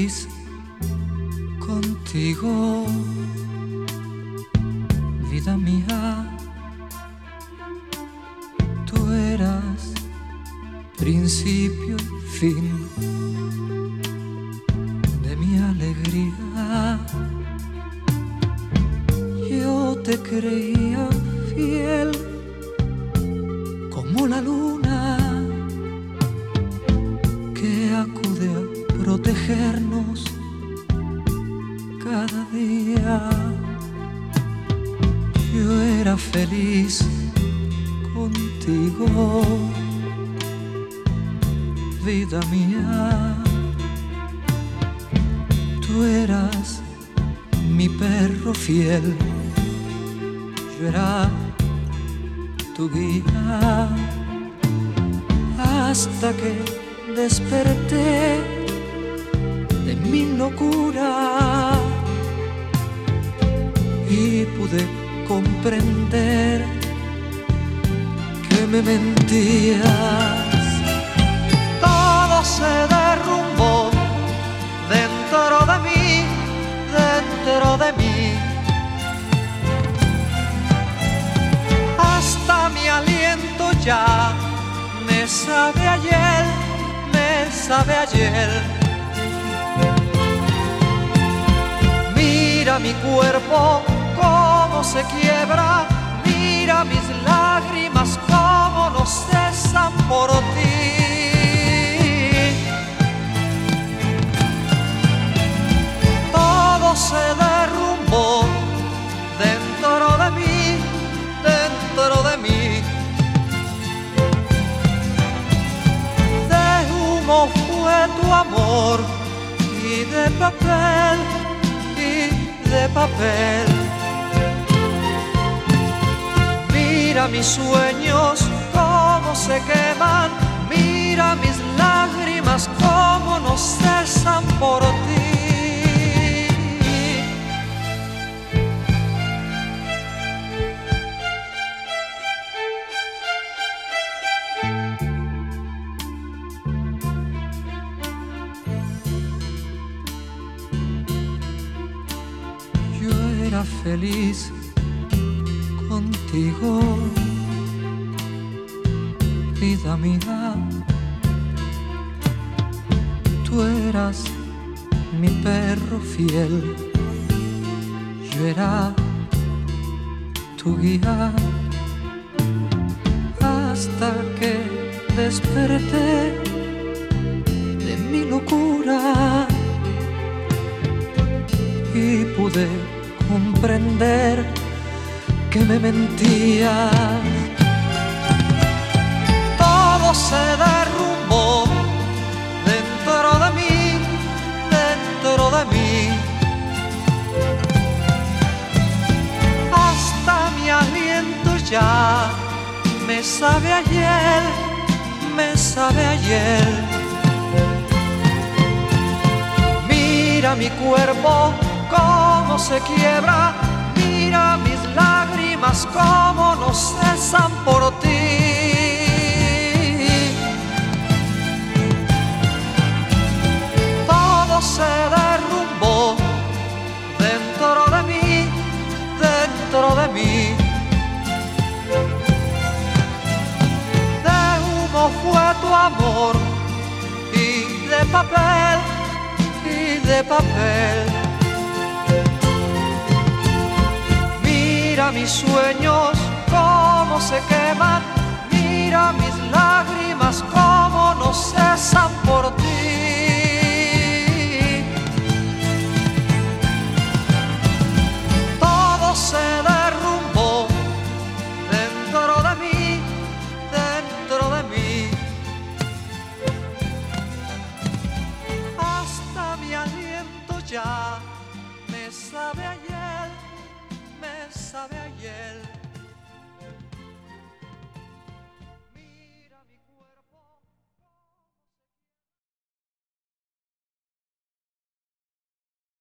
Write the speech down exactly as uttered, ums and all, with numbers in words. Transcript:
feliz contigo, vida mía. Tú eras principio y fin de mi alegría. Yo te creía fiel como la luna que acude a protegernos cada día. Yo era feliz contigo, vida mía. Tú eras mi perro fiel, yo era tu guía, hasta que desperté de mi locura y pude comprender que me mentías. Todo se derrumbó dentro de mí, dentro de mí. Hasta mi aliento ya me sabe ayer, me sabe ayer. Mira mi cuerpo cómo se quiebra, mira mis lágrimas cómo no cesan por ti. Todo se derrumbó dentro de mí, dentro de mí. De humo fue tu amor y de papel, y de papel. Mira mis sueños cómo se queman, mira mis lágrimas cómo no cesan por ti. Yo era feliz contigo, vida mía. Tú eras mi perro fiel, yo era tu guía, hasta que desperté de mi locura y pude comprender que me mentías. Todo se derrumbó dentro de mí, dentro de mí. Hasta mi aliento ya me sabe ayer, me sabe ayer. Mira mi cuerpo cómo se quiebra, mira mis lágrimas cómo no cesan por ti. Todo se derrumbó dentro de mí, dentro de mí. De humo fue tu amor y de papel, y de papel. Mira mis sueños cómo se queman, mira mis lágrimas cómo no cesan por ti. Todo se derrumbó dentro de mí, dentro de mí. Hasta mi aliento ya me sabe ayer, me sabe ayer.